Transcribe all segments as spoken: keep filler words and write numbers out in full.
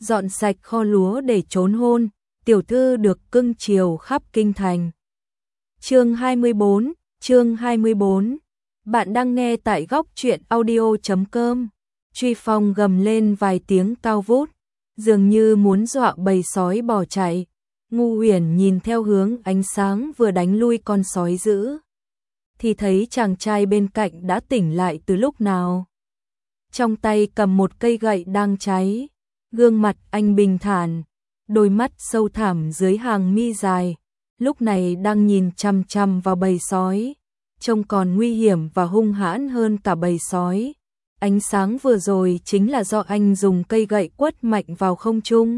dọn sạch kho lúa để trốn hôn, tiểu thư được cưng chiều khắp kinh thành. Chương hai mươi bốn, chương hai mươi bốn. Bạn đang nghe tại góc truyện audio chấm com. Truy Phong gầm lên vài tiếng cao vút, dường như muốn dọa bầy sói bỏ chạy. Ngu Huyền nhìn theo hướng ánh sáng vừa đánh lui con sói dữ, thì thấy chàng trai bên cạnh đã tỉnh lại từ lúc nào. Trong tay cầm một cây gậy đang cháy, gương mặt anh bình thản, đôi mắt sâu thẳm dưới hàng mi dài, lúc này đang nhìn chằm chằm vào bầy sói, trông còn nguy hiểm và hung hãn hơn cả bầy sói. Ánh sáng vừa rồi chính là do anh dùng cây gậy quất mạnh vào không trung.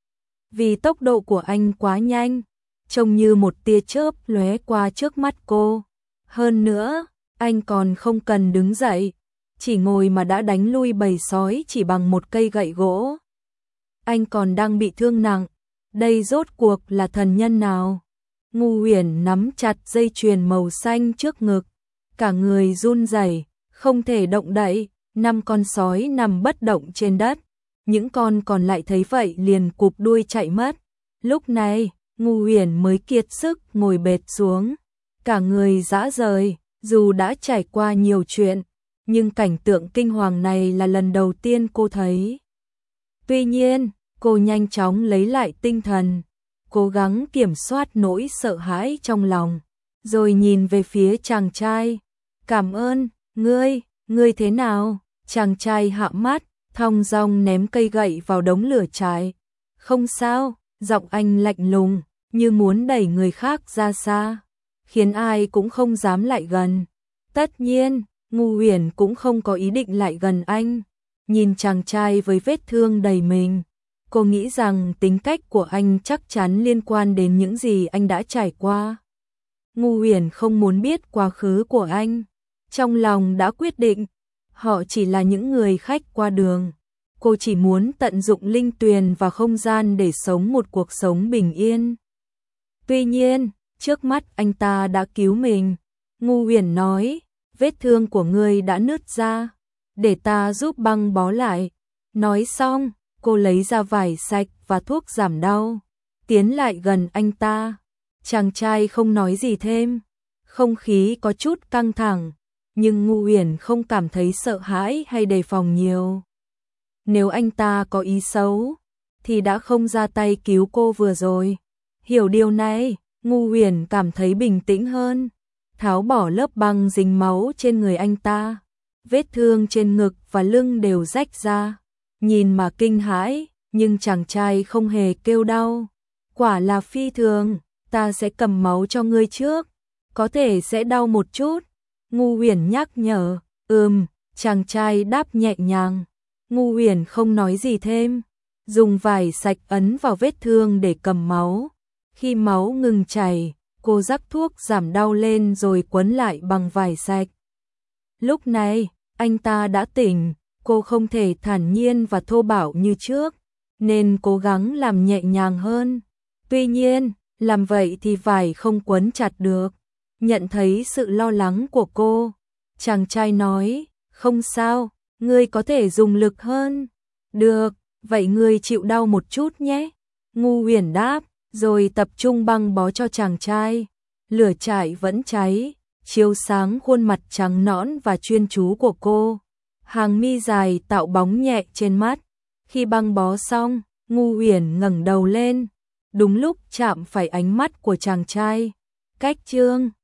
Vì tốc độ của anh quá nhanh, trông như một tia chớp lóe qua trước mắt cô. Hơn nữa, anh còn không cần đứng dậy, chỉ ngồi mà đã đánh lui bầy sói chỉ bằng một cây gậy gỗ. Anh còn đang bị thương nặng, đây rốt cuộc là thần nhân nào? Ngu Huyền nắm chặt dây chuyền màu xanh trước ngực, cả người run rẩy, không thể động đậy. Năm con sói nằm bất động trên đất, những con còn lại thấy vậy liền cụp đuôi chạy mất. Lúc này, Ngu Huyền mới kiệt sức ngồi bệt xuống, cả người rã rời. Dù đã trải qua nhiều chuyện, nhưng cảnh tượng kinh hoàng này là lần đầu tiên cô thấy. Tuy nhiên, cô nhanh chóng lấy lại tinh thần, cố gắng kiểm soát nỗi sợ hãi trong lòng, rồi nhìn về phía chàng trai. Cảm ơn, ngươi, ngươi thế nào? Chàng trai hạ mắt, thong dong ném cây gậy vào đống lửa cháy. Không sao, giọng anh lạnh lùng, như muốn đẩy người khác ra xa, khiến ai cũng không dám lại gần. Tất nhiên, Ngu Huyền cũng không có ý định lại gần anh. Nhìn chàng trai với vết thương đầy mình, cô nghĩ rằng tính cách của anh chắc chắn liên quan đến những gì anh đã trải qua. Ngu Huyền không muốn biết quá khứ của anh, trong lòng đã quyết định, họ chỉ là những người khách qua đường. Cô chỉ muốn tận dụng linh tuyền và không gian để sống một cuộc sống bình yên. Tuy nhiên, trước mắt anh ta đã cứu mình. Ngu Huyền nói, vết thương của ngươi đã nứt ra, để ta giúp băng bó lại. Nói xong, cô lấy ra vải sạch và thuốc giảm đau, tiến lại gần anh ta. Chàng trai không nói gì thêm, không khí có chút căng thẳng, nhưng Ngu Huyền không cảm thấy sợ hãi hay đề phòng nhiều. Nếu anh ta có ý xấu, thì đã không ra tay cứu cô vừa rồi. Hiểu điều này, Ngu Huyền cảm thấy bình tĩnh hơn, tháo bỏ lớp băng dính máu trên người anh ta. Vết thương trên ngực và lưng đều rách ra, nhìn mà kinh hãi, nhưng chàng trai không hề kêu đau. Quả là phi thường, ta sẽ cầm máu cho ngươi trước, có thể sẽ đau một chút. Ngu Huyền nhắc nhở. Ừm, chàng trai đáp nhẹ nhàng. Ngu Huyền không nói gì thêm, dùng vải sạch ấn vào vết thương để cầm máu. Khi máu ngừng chảy, cô rắc thuốc giảm đau lên rồi quấn lại bằng vải sạch. Lúc này, anh ta đã tỉnh, cô không thể thản nhiên và thô bạo như trước, nên cố gắng làm nhẹ nhàng hơn. Tuy nhiên, làm vậy thì vải không quấn chặt được. Nhận thấy sự lo lắng của cô, chàng trai nói, không sao, ngươi có thể dùng lực hơn. Được, vậy ngươi chịu đau một chút nhé. Ngu Huyền đáp, rồi tập trung băng bó cho chàng trai. Lửa trại vẫn cháy, chiếu sáng khuôn mặt trắng nõn và chuyên chú của cô. Hàng mi dài tạo bóng nhẹ trên mắt. Khi băng bó xong, Ngu Huyền ngẩng đầu lên, đúng lúc chạm phải ánh mắt của chàng trai. Cách chương